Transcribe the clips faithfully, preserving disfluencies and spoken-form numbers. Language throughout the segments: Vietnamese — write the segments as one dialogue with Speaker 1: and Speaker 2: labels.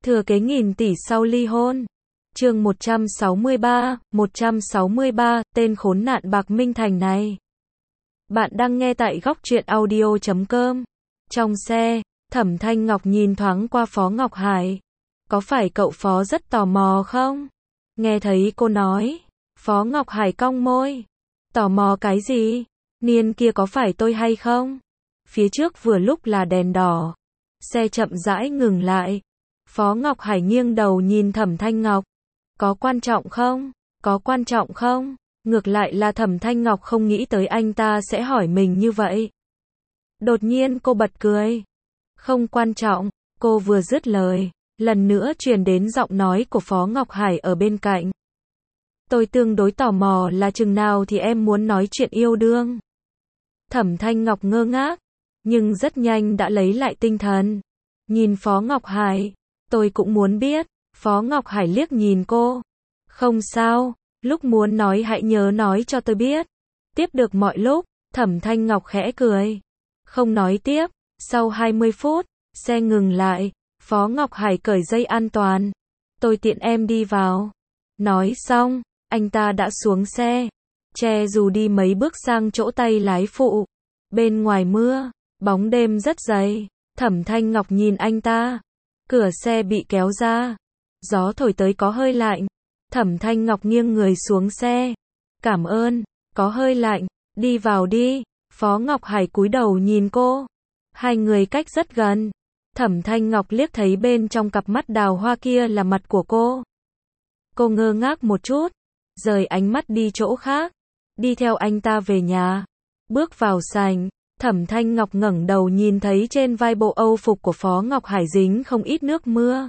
Speaker 1: Thừa kế nghìn tỷ sau ly hôn. Chương một trăm sáu mươi ba, một trăm sáu mươi ba, tên khốn nạn Bạc Minh Thành này. Bạn đang nghe tại góc truyện audio chấm com. Trong xe, Thẩm Thanh Ngọc nhìn thoáng qua Phó Ngọc Hải. Có phải cậu Phó rất tò mò không? Nghe thấy cô nói, Phó Ngọc Hải cong môi. Tò mò cái gì? Niên kia có phải tôi hay không? Phía trước vừa lúc là đèn đỏ. Xe chậm rãi ngừng lại. Phó Ngọc Hải nghiêng đầu nhìn Thẩm Thanh Ngọc. Có quan trọng không? Có quan trọng không? Ngược lại là Thẩm Thanh Ngọc không nghĩ tới anh ta sẽ hỏi mình như vậy. Đột nhiên cô bật cười. Không quan trọng, cô vừa dứt lời, lần nữa truyền đến giọng nói của Phó Ngọc Hải ở bên cạnh. Tôi tương đối tò mò là chừng nào thì em muốn nói chuyện yêu đương. Thẩm Thanh Ngọc ngơ ngác, nhưng rất nhanh đã lấy lại tinh thần. Nhìn Phó Ngọc Hải, tôi cũng muốn biết. Phó Ngọc Hải liếc nhìn cô. Không sao, lúc muốn nói hãy nhớ nói cho tôi biết. Tiếp được mọi lúc, Thẩm Thanh Ngọc khẽ cười. Không nói tiếp, sau hai mươi phút, xe ngừng lại, Phó Ngọc Hải cởi dây an toàn. Tôi tiện em đi vào. Nói xong, anh ta đã xuống xe, che dù đi mấy bước sang chỗ tay lái phụ. Bên ngoài mưa, bóng đêm rất dày, Thẩm Thanh Ngọc nhìn anh ta. Cửa xe bị kéo ra. Gió thổi tới có hơi lạnh. Thẩm Thanh Ngọc nghiêng người xuống xe. Cảm ơn, có hơi lạnh, đi vào đi. Phó Ngọc Hải cúi đầu nhìn cô. Hai người cách rất gần. Thẩm Thanh Ngọc liếc thấy bên trong cặp mắt đào hoa kia là mặt của cô. Cô ngơ ngác một chút, rời ánh mắt đi chỗ khác, đi theo anh ta về nhà. Bước vào sảnh, Thẩm Thanh Ngọc ngẩng đầu nhìn thấy trên vai bộ âu phục của Phó Ngọc Hải dính không ít nước mưa.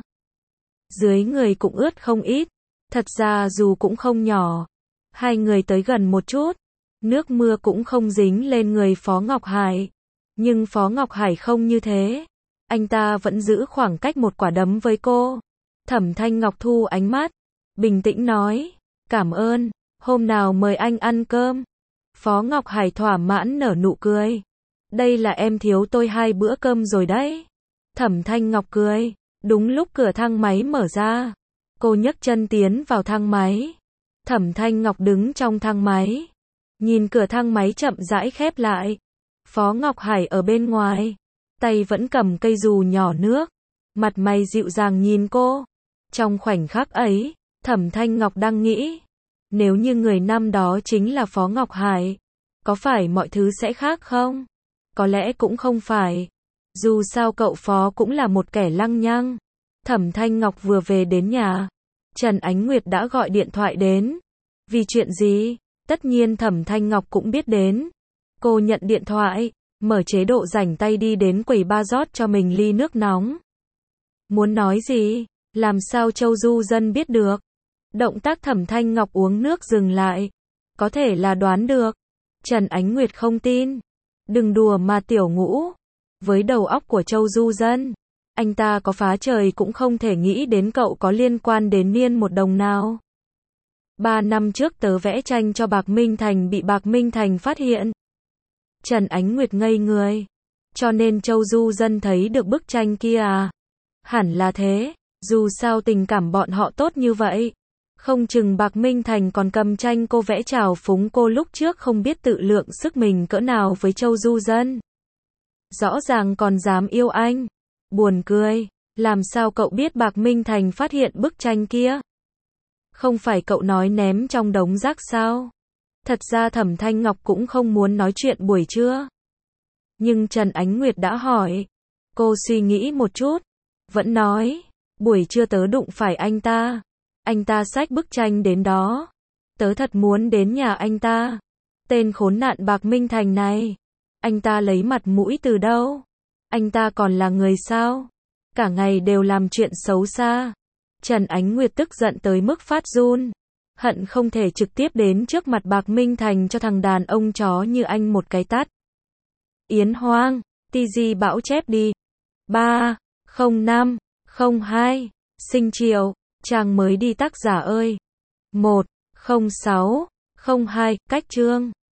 Speaker 1: Dưới người cũng ướt không ít, thật ra dù cũng không nhỏ. Hai người tới gần một chút, nước mưa cũng không dính lên người Phó Ngọc Hải. Nhưng Phó Ngọc Hải không như thế. Anh ta vẫn giữ khoảng cách một quả đấm với cô. Thẩm Thanh Ngọc thu ánh mắt, bình tĩnh nói, cảm ơn, hôm nào mời anh ăn cơm. Phó Ngọc Hải thỏa mãn nở nụ cười. Đây là em thiếu tôi hai bữa cơm rồi đấy. Thẩm Thanh Ngọc cười. Đúng lúc cửa thang máy mở ra, cô nhấc chân tiến vào thang máy. Thẩm Thanh Ngọc đứng trong thang máy, nhìn cửa thang máy chậm rãi khép lại. Phó Ngọc Hải ở bên ngoài, tay vẫn cầm cây dù nhỏ nước, mặt mày dịu dàng nhìn cô. Trong khoảnh khắc ấy, Thẩm Thanh Ngọc đang nghĩ, nếu như người năm đó chính là Phó Ngọc Hải, có phải mọi thứ sẽ khác không? Có lẽ cũng không phải. Dù sao cậu Phó cũng là một kẻ lăng nhăng. Thẩm Thanh Ngọc vừa về đến nhà, Trần Ánh Nguyệt đã gọi điện thoại đến. Vì chuyện gì? Tất nhiên Thẩm Thanh Ngọc cũng biết đến. Cô nhận điện thoại, mở chế độ rảnh tay đi đến quầy bar rót cho mình ly nước nóng. Muốn nói gì? Làm sao Châu Du Dân biết được? Động tác Thẩm Thanh Ngọc uống nước dừng lại. Có thể là đoán được. Trần Ánh Nguyệt không tin. Đừng đùa mà tiểu ngũ. Với đầu óc của Châu Du Dân, anh ta có phá trời cũng không thể nghĩ đến cậu có liên quan đến Niên một đồng nào. Ba năm trước tớ vẽ tranh cho Bạc Minh Thành bị Bạc Minh Thành phát hiện. Trần Ánh Nguyệt ngây người. Cho nên Châu Du Dân thấy được bức tranh kia à? Hẳn là thế, dù sao tình cảm bọn họ tốt như vậy. Không chừng Bạc Minh Thành còn cầm tranh cô vẽ trào phúng cô lúc trước không biết tự lượng sức mình cỡ nào với Châu Du Dân. Rõ ràng còn dám yêu anh. Buồn cười, làm sao cậu biết Bạc Minh Thành phát hiện bức tranh kia? Không phải cậu nói ném trong đống rác sao? Thật ra Thẩm Thanh Ngọc cũng không muốn nói chuyện buổi trưa. Nhưng Trần Ánh Nguyệt đã hỏi. Cô suy nghĩ một chút, vẫn nói, buổi trưa tớ đụng phải anh ta. Anh ta xách bức tranh đến đó. Tớ thật muốn đến nhà anh ta. Tên khốn nạn Bạc Minh Thành này. Anh ta lấy mặt mũi từ đâu? Anh ta còn là người sao? Cả ngày đều làm chuyện xấu xa. Trần Ánh Nguyệt tức giận tới mức phát run. Hận không thể trực tiếp đến trước mặt Bạc Minh Thành cho thằng đàn ông chó như anh một cái tát. Yến Hoang, tê giê Bão chép đi. ba, không năm, không hai, sinh chiều, trang mới đi tác giả ơi. một, không sáu, không hai, cách chương.